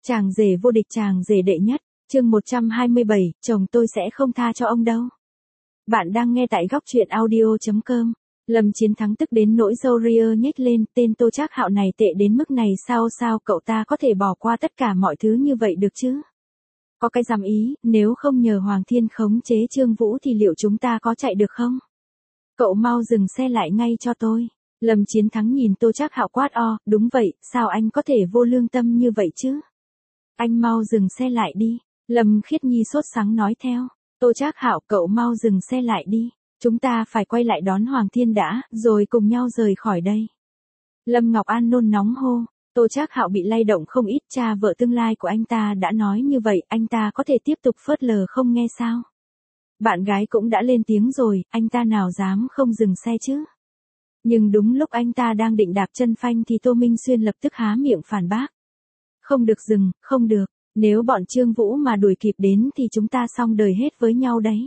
Chàng rể vô địch, chàng rể đệ nhất, chương 127, chồng tôi sẽ không tha cho ông đâu. Bạn đang nghe tại góc truyện audio.com. Lâm Chiến Thắng tức đến nỗi râu ria nhếch lên, tên Tô Trác Hạo này tệ đến mức này sao cậu ta có thể bỏ qua tất cả mọi thứ như vậy được chứ? Có cái dám ý, nếu không nhờ Hoàng Thiên khống chế Trương Vũ thì liệu chúng ta có chạy được không? Cậu mau dừng xe lại ngay cho tôi. Lâm Chiến Thắng nhìn Tô Trác Hạo quát o, đúng vậy, sao anh có thể vô lương tâm như vậy chứ? Anh mau dừng xe lại đi. Lâm Khiết Nhi sốt sắng nói theo. Tô Trác Hạo, cậu mau dừng xe lại đi. Chúng ta phải quay lại đón Hoàng Thiên đã, rồi cùng nhau rời khỏi đây. Lâm Ngọc An nôn nóng hô. Tô Trác Hạo bị lay động không ít, cha vợ tương lai của anh ta đã nói như vậy, anh ta có thể tiếp tục phớt lờ không nghe sao? Bạn gái cũng đã lên tiếng rồi, anh ta nào dám không dừng xe chứ? Nhưng đúng lúc anh ta đang định đạp chân phanh thì Tô Minh Xuyên lập tức há miệng phản bác. Không được dừng, không được, nếu bọn Trương Vũ mà đuổi kịp đến thì chúng ta xong đời hết với nhau đấy.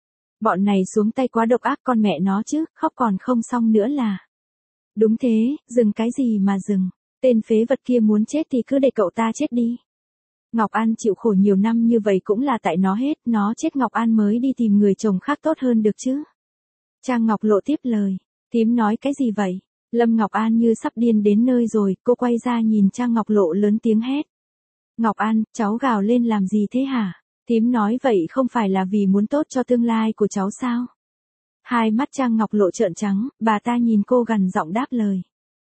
Bọn này xuống tay quá độc ác, con mẹ nó chứ, khóc còn không xong nữa là. Đúng thế, dừng cái gì mà dừng, tên phế vật kia muốn chết thì cứ để cậu ta chết đi. Ngọc An chịu khổ nhiều năm như vậy cũng là tại nó hết, nó chết Ngọc An mới đi tìm người chồng khác tốt hơn được chứ. Trang Ngọc Lộ tiếp lời, thím nói cái gì vậy? Lâm Ngọc An như sắp điên đến nơi rồi, cô quay ra nhìn Trang Ngọc Lộ lớn tiếng hét. Ngọc An, cháu gào lên làm gì thế hả? Thím nói vậy không phải là vì muốn tốt cho tương lai của cháu sao? Hai mắt Trang Ngọc Lộ trợn trắng, bà ta nhìn cô gằn giọng đáp lời.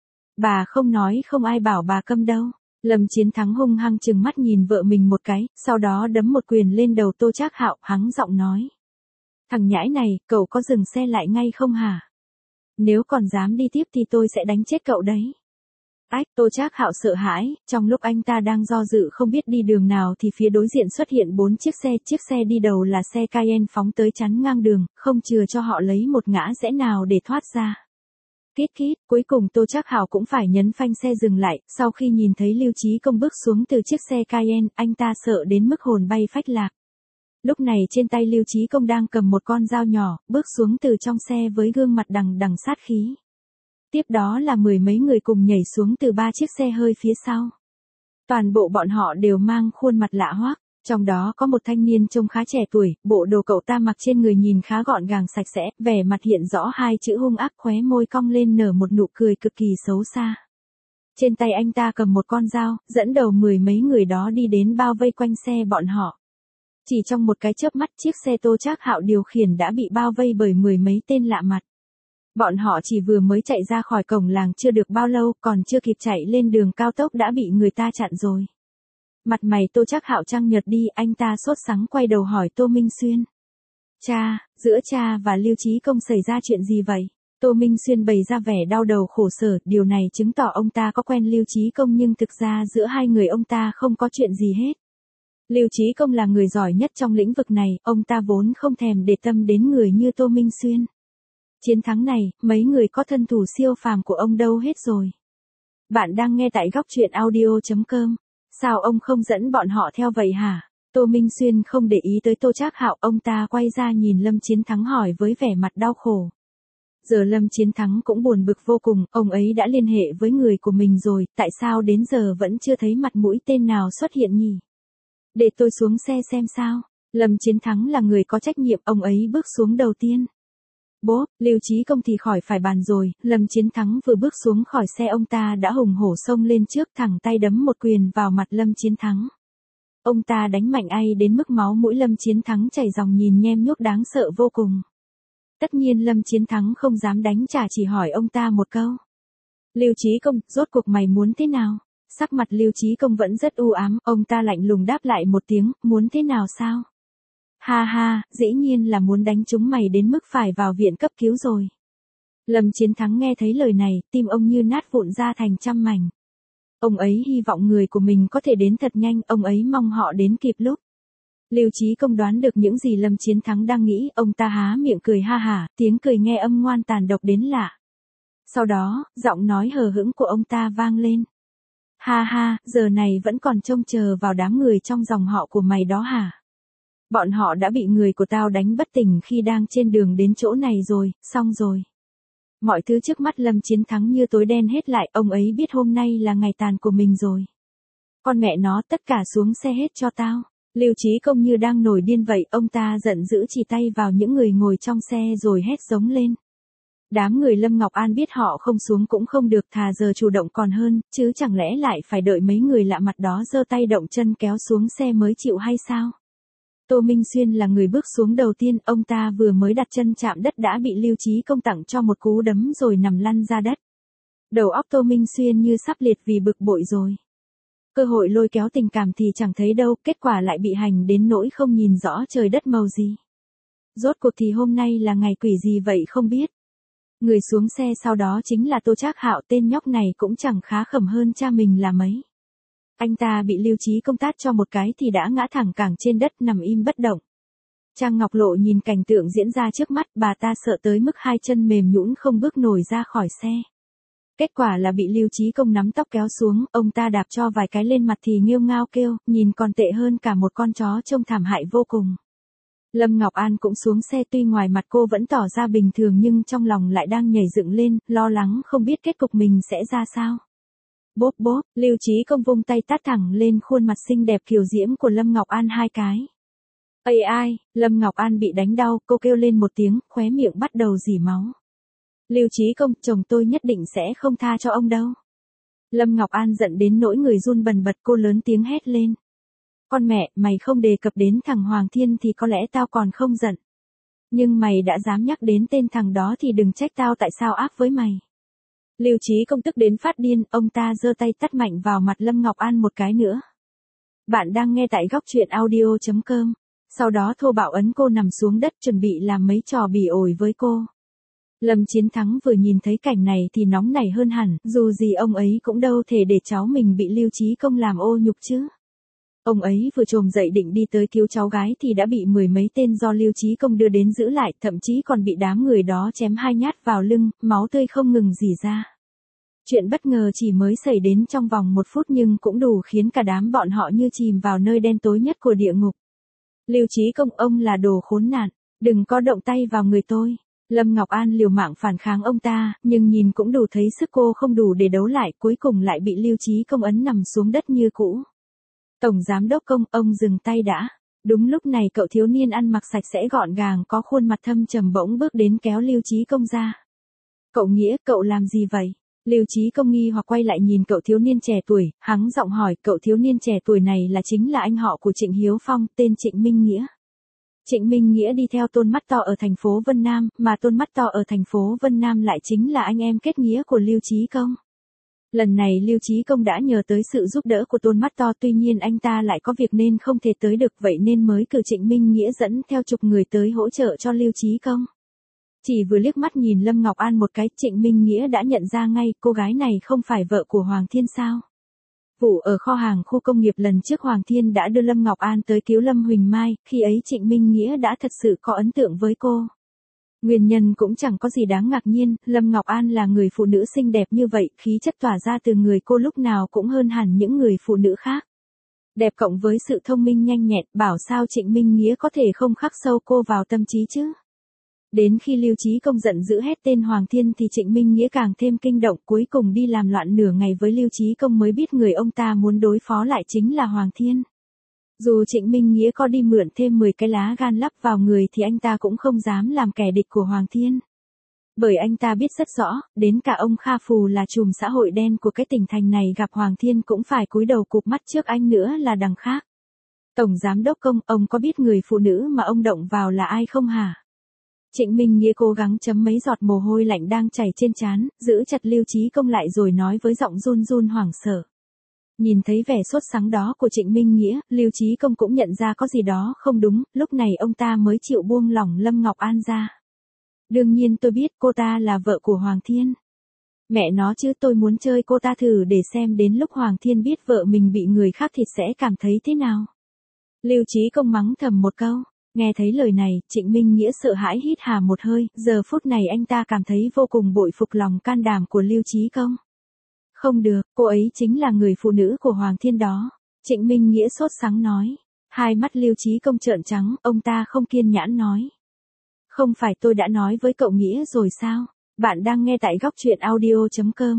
Bà không nói không ai bảo bà câm đâu. Lâm Chiến Thắng hung hăng trừng mắt nhìn vợ mình một cái, sau đó đấm một quyền lên đầu Tô Trác Hạo, hắng giọng nói. Thằng nhãi này, cậu có dừng xe lại ngay không hả? Nếu còn dám đi tiếp thì tôi sẽ đánh chết cậu đấy. Ách, Tô Trác Hạo sợ hãi, trong lúc anh ta đang do dự không biết đi đường nào thì phía đối diện xuất hiện 4 chiếc xe đi đầu là xe Cayenne phóng tới chắn ngang đường, không chừa cho họ lấy một ngã rẽ nào để thoát ra. Kít kít, cuối cùng Tô Trác Hạo cũng phải nhấn phanh xe dừng lại, sau khi nhìn thấy Lưu Chí Công bước xuống từ chiếc xe Cayenne, anh ta sợ đến mức hồn bay phách lạc. Lúc này trên tay Lưu Chí Công đang cầm một con dao nhỏ, bước xuống từ trong xe với gương mặt đằng đằng sát khí. Tiếp đó là 10 mấy người cùng nhảy xuống từ 3 chiếc xe hơi phía sau. Toàn bộ bọn họ đều mang khuôn mặt lạ hoắc, trong đó có một thanh niên trông khá trẻ tuổi, bộ đồ cậu ta mặc trên người nhìn khá gọn gàng sạch sẽ, vẻ mặt hiện rõ hai chữ hung ác, khóe môi cong lên nở một nụ cười cực kỳ xấu xa. Trên tay anh ta cầm một con dao, dẫn đầu 10 mấy người đó đi đến bao vây quanh xe bọn họ. Chỉ trong một cái chớp mắt, chiếc xe Tô Trác Hạo điều khiển đã bị bao vây bởi 10 mấy tên lạ mặt. Bọn họ chỉ vừa mới chạy ra khỏi cổng làng chưa được bao lâu, còn chưa kịp chạy lên đường cao tốc đã bị người ta chặn rồi. Mặt mày Tô Trác Hạo trăng nhợt đi, anh ta sốt sắng quay đầu hỏi Tô Minh Xuyên. Cha, giữa cha và Lưu Chí Công xảy ra chuyện gì vậy? Tô Minh Xuyên bày ra vẻ đau đầu khổ sở, điều này chứng tỏ ông ta có quen Lưu Chí Công nhưng thực ra giữa hai người ông ta không có chuyện gì hết. Lưu Chí Công là người giỏi nhất trong lĩnh vực này, ông ta vốn không thèm để tâm đến người như Tô Minh Xuyên. Chiến thắng này, mấy người có thân thủ siêu phàm của ông đâu hết rồi. Bạn đang nghe tại góc truyện audio.com. Sao ông không dẫn bọn họ theo vậy hả? Tô Minh Xuyên không để ý tới Tô Trác Hạo, ông ta quay ra nhìn Lâm Chiến Thắng hỏi với vẻ mặt đau khổ. Giờ Lâm Chiến Thắng cũng buồn bực vô cùng, ông ấy đã liên hệ với người của mình rồi, tại sao đến giờ vẫn chưa thấy mặt mũi tên nào xuất hiện nhỉ? Để tôi xuống xe xem sao. Lâm Chiến Thắng là người có trách nhiệm, ông ấy bước xuống đầu tiên. Bố, Lưu Chí Công thì khỏi phải bàn rồi, Lâm Chiến Thắng vừa bước xuống khỏi xe ông ta đã hùng hổ xông lên trước, thẳng tay đấm một quyền vào mặt Lâm Chiến Thắng. Ông ta đánh mạnh ai đến mức máu mũi Lâm Chiến Thắng chảy ròng nhìn nhem nhuốc đáng sợ vô cùng. Tất nhiên Lâm Chiến Thắng không dám đánh trả, chỉ hỏi ông ta một câu. Lưu Chí Công, rốt cuộc mày muốn thế nào? Sắc mặt Lưu Chí Công vẫn rất u ám, ông ta lạnh lùng đáp lại một tiếng, muốn thế nào sao? Ha ha, dĩ nhiên là muốn đánh chúng mày đến mức phải vào viện cấp cứu rồi. Lâm Chiến Thắng nghe thấy lời này, tim ông như nát vụn ra thành trăm mảnh. Ông ấy hy vọng người của mình có thể đến thật nhanh, ông ấy mong họ đến kịp lúc. Lưu Chí Công đoán được những gì Lâm Chiến Thắng đang nghĩ, ông ta há miệng cười ha hả, tiếng cười nghe âm ngoan tàn độc đến lạ. Sau đó, giọng nói hờ hững của ông ta vang lên. Ha ha, giờ này vẫn còn trông chờ vào đám người trong dòng họ của mày đó hả? Bọn họ đã bị người của tao đánh bất tỉnh khi đang trên đường đến chỗ này rồi, xong rồi. Mọi thứ trước mắt Lâm Chiến Thắng như tối đen hết lại, ông ấy biết hôm nay là ngày tàn của mình rồi. Con mẹ nó, tất cả xuống xe hết cho tao. Lưu Chí Công như đang nổi điên vậy, ông ta giận dữ chỉ tay vào những người ngồi trong xe rồi hét giống lên. Đám người Lâm Ngọc An biết họ không xuống cũng không được, thà giờ chủ động còn hơn, chứ chẳng lẽ lại phải đợi mấy người lạ mặt đó giơ tay động chân kéo xuống xe mới chịu hay sao? Tô Minh Xuyên là người bước xuống đầu tiên, ông ta vừa mới đặt chân chạm đất đã bị Lưu Chí Công tặng cho một cú đấm rồi nằm lăn ra đất. Đầu óc Tô Minh Xuyên như sắp liệt vì bực bội rồi. Cơ hội lôi kéo tình cảm thì chẳng thấy đâu, kết quả lại bị hành đến nỗi không nhìn rõ trời đất màu gì. Rốt cuộc thì hôm nay là ngày quỷ gì vậy không biết. Người xuống xe sau đó chính là Tô Trác Hạo, tên nhóc này cũng chẳng khá khẩm hơn cha mình là mấy. Anh ta bị Lưu Chí Công tát cho một cái thì đã ngã thẳng cẳng trên đất nằm im bất động. Trang Ngọc Lộ nhìn cảnh tượng diễn ra trước mắt, bà ta sợ tới mức hai chân mềm nhũn không bước nổi ra khỏi xe. Kết quả là bị Lưu Chí Công nắm tóc kéo xuống, ông ta đạp cho vài cái lên mặt thì nghêu ngao kêu, nhìn còn tệ hơn cả một con chó, trông thảm hại vô cùng. Lâm Ngọc An cũng xuống xe, tuy ngoài mặt cô vẫn tỏ ra bình thường nhưng trong lòng lại đang nhảy dựng lên, lo lắng không biết kết cục mình sẽ ra sao. Bốp bốp, Lưu Chí Công vung tay tát thẳng lên khuôn mặt xinh đẹp kiều diễm của Lâm Ngọc An hai cái. Ây ai, Lâm Ngọc An bị đánh đau, cô kêu lên một tiếng, khóe miệng bắt đầu rỉ máu. Lưu Chí Công, chồng tôi nhất định sẽ không tha cho ông đâu. Lâm Ngọc An giận đến nỗi người run bần bật, cô lớn tiếng hét lên. Con mẹ, mày không đề cập đến thằng Hoàng Thiên thì có lẽ tao còn không giận. Nhưng mày đã dám nhắc đến tên thằng đó thì đừng trách tao tại sao ác với mày. Lưu Chí Công tức đến phát điên, ông ta giơ tay tát mạnh vào mặt Lâm Ngọc An một cái nữa. Bạn đang nghe tại góc truyện audio.com. Sau đó thô bạo ấn cô nằm xuống đất chuẩn bị làm mấy trò bỉ ổi với cô. Lâm Chiến Thắng vừa nhìn thấy cảnh này thì nóng nảy hơn hẳn, dù gì ông ấy cũng đâu thể để cháu mình bị Lưu Chí Công làm ô nhục chứ. Ông ấy vừa chồm dậy định đi tới cứu cháu gái thì đã bị mười mấy tên do Lưu Chí Công đưa đến giữ lại, thậm chí còn bị đám người đó chém hai nhát vào lưng, máu tươi không ngừng rỉ ra. Chuyện bất ngờ chỉ mới xảy đến trong vòng 1 phút nhưng cũng đủ khiến cả đám bọn họ như chìm vào nơi đen tối nhất của địa ngục. Lưu Chí Công, ông là đồ khốn nạn, đừng có động tay vào người tôi. Lâm Ngọc An liều mạng phản kháng ông ta, nhưng nhìn cũng đủ thấy sức cô không đủ để đấu lại, cuối cùng lại bị Lưu Chí Công ấn nằm xuống đất như cũ. Tổng Giám Đốc Công, ông dừng tay đã. Đúng lúc này cậu thiếu niên ăn mặc sạch sẽ gọn gàng có khuôn mặt thâm trầm bỗng bước đến kéo Lưu Chí Công ra. Cậu Nghĩa, cậu làm gì vậy? Lưu Chí Công nghi hoặc quay lại nhìn cậu thiếu niên trẻ tuổi, hắng giọng hỏi, cậu thiếu niên trẻ tuổi này chính là anh họ của Trịnh Hiếu Phong, tên Trịnh Minh Nghĩa. Trịnh Minh Nghĩa đi theo Tôn Mắt To ở thành phố Vân Nam, mà Tôn Mắt To ở thành phố Vân Nam lại chính là anh em kết nghĩa của Lưu Chí Công. Lần này Lưu Chí Công đã nhờ tới sự giúp đỡ của Tôn Mắt To, tuy nhiên anh ta lại có việc nên không thể tới được, vậy nên mới cử Trịnh Minh Nghĩa dẫn theo chục người tới hỗ trợ cho Lưu Chí Công. Chỉ vừa liếc mắt nhìn Lâm Ngọc An một cái, Trịnh Minh Nghĩa đã nhận ra ngay, cô gái này không phải vợ của Hoàng Thiên sao? Vụ ở kho hàng khu công nghiệp lần trước Hoàng Thiên đã đưa Lâm Ngọc An tới cứu Lâm Huỳnh Mai, khi ấy Trịnh Minh Nghĩa đã thật sự có ấn tượng với cô. Nguyên nhân cũng chẳng có gì đáng ngạc nhiên, Lâm Ngọc An là người phụ nữ xinh đẹp như vậy, khí chất tỏa ra từ người cô lúc nào cũng hơn hẳn những người phụ nữ khác. Đẹp cộng với sự thông minh nhanh nhẹn, bảo sao Trịnh Minh Nghĩa có thể không khắc sâu cô vào tâm trí chứ. Đến khi Lưu Chí Công giận dữ hét tên Hoàng Thiên thì Trịnh Minh Nghĩa càng thêm kinh động, cuối cùng đi làm loạn nửa ngày với Lưu Chí Công mới biết người ông ta muốn đối phó lại chính là Hoàng Thiên. Dù Trịnh Minh Nghĩa có đi mượn thêm 10 cái lá gan lắp vào người thì anh ta cũng không dám làm kẻ địch của Hoàng Thiên. Bởi anh ta biết rất rõ, đến cả ông Kha Phù là trùm xã hội đen của cái tỉnh thành này gặp Hoàng Thiên cũng phải cúi đầu cụp mắt trước anh nữa là đằng khác. Tổng Giám Đốc Công, ông có biết người phụ nữ mà ông động vào là ai không hả? Trịnh Minh Nghĩa cố gắng chấm mấy giọt mồ hôi lạnh đang chảy trên trán, giữ chặt Lưu Chí Công lại rồi nói với giọng run run hoảng sợ. Nhìn thấy vẻ sốt sắng đó của Trịnh Minh Nghĩa, Lưu Chí Công cũng nhận ra có gì đó không đúng, lúc này ông ta mới chịu buông lỏng Lâm Ngọc An ra. Đương nhiên tôi biết cô ta là vợ của Hoàng Thiên. Mẹ nó chứ, tôi muốn chơi cô ta thử để xem đến lúc Hoàng Thiên biết vợ mình bị người khác thịt sẽ cảm thấy thế nào. Lưu Chí Công mắng thầm một câu. Nghe thấy lời này, Trịnh Minh Nghĩa sợ hãi hít hà một hơi, giờ phút này anh ta cảm thấy vô cùng bội phục lòng can đảm của Lưu Chí Công. Không được, cô ấy chính là người phụ nữ của Hoàng Thiên đó. Trịnh Minh Nghĩa sốt sắng nói. Hai mắt Lưu Chí Công trợn trắng, ông ta không kiên nhẫn nói. Không phải tôi đã nói với cậu Nghĩa rồi sao? Bạn đang nghe tại góc truyện audio.com.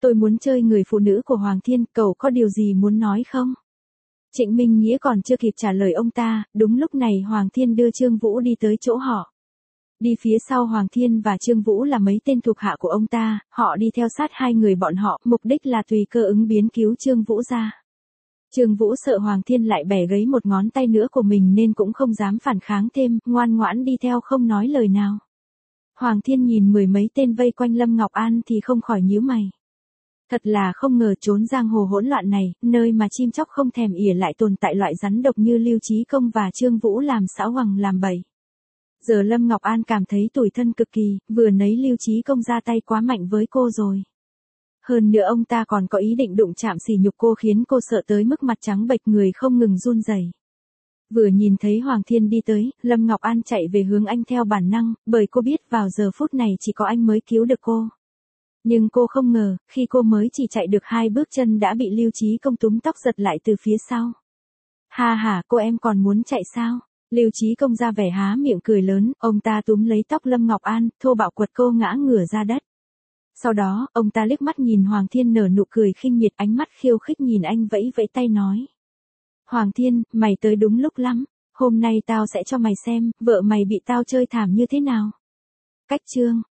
Tôi muốn chơi người phụ nữ của Hoàng Thiên, cậu có điều gì muốn nói không? Trịnh Minh Nghĩa còn chưa kịp trả lời ông ta, đúng lúc này Hoàng Thiên đưa Trương Vũ đi tới chỗ họ. Đi phía sau Hoàng Thiên và Trương Vũ là mấy tên thuộc hạ của ông ta, họ đi theo sát hai người bọn họ, mục đích là tùy cơ ứng biến cứu Trương Vũ ra. Trương Vũ sợ Hoàng Thiên lại bẻ gãy một ngón tay nữa của mình nên cũng không dám phản kháng thêm, ngoan ngoãn đi theo không nói lời nào. Hoàng Thiên nhìn mười mấy tên vây quanh Lâm Ngọc An thì không khỏi nhíu mày. Thật là không ngờ trốn giang hồ hỗn loạn này, nơi mà chim chóc không thèm ỉa lại tồn tại loại rắn độc như Lưu Chí Công và Trương Vũ làm xảo hoằng làm bậy. Giờ Lâm Ngọc An cảm thấy tủi thân cực kỳ, vừa nấy Lưu Chí Công ra tay quá mạnh với cô rồi. Hơn nữa ông ta còn có ý định đụng chạm sỉ nhục cô khiến cô sợ tới mức mặt trắng bệch người không ngừng run rẩy. Vừa nhìn thấy Hoàng Thiên đi tới, Lâm Ngọc An chạy về hướng anh theo bản năng, bởi cô biết vào giờ phút này chỉ có anh mới cứu được cô. Nhưng cô không ngờ, khi cô mới chỉ chạy được 2 bước chân đã bị Lưu Chí Công túm tóc giật lại từ phía sau. Ha ha, cô em còn muốn chạy sao? Lưu Chí Công ra vẻ há miệng cười lớn, ông ta túm lấy tóc Lâm Ngọc An, thô bạo quật cô ngã ngửa ra đất. Sau đó, ông ta liếc mắt nhìn Hoàng Thiên nở nụ cười khinh miệt, ánh mắt khiêu khích nhìn anh vẫy vẫy tay nói. Hoàng Thiên, mày tới đúng lúc lắm, hôm nay tao sẽ cho mày xem, vợ mày bị tao chơi thảm như thế nào. Cách chương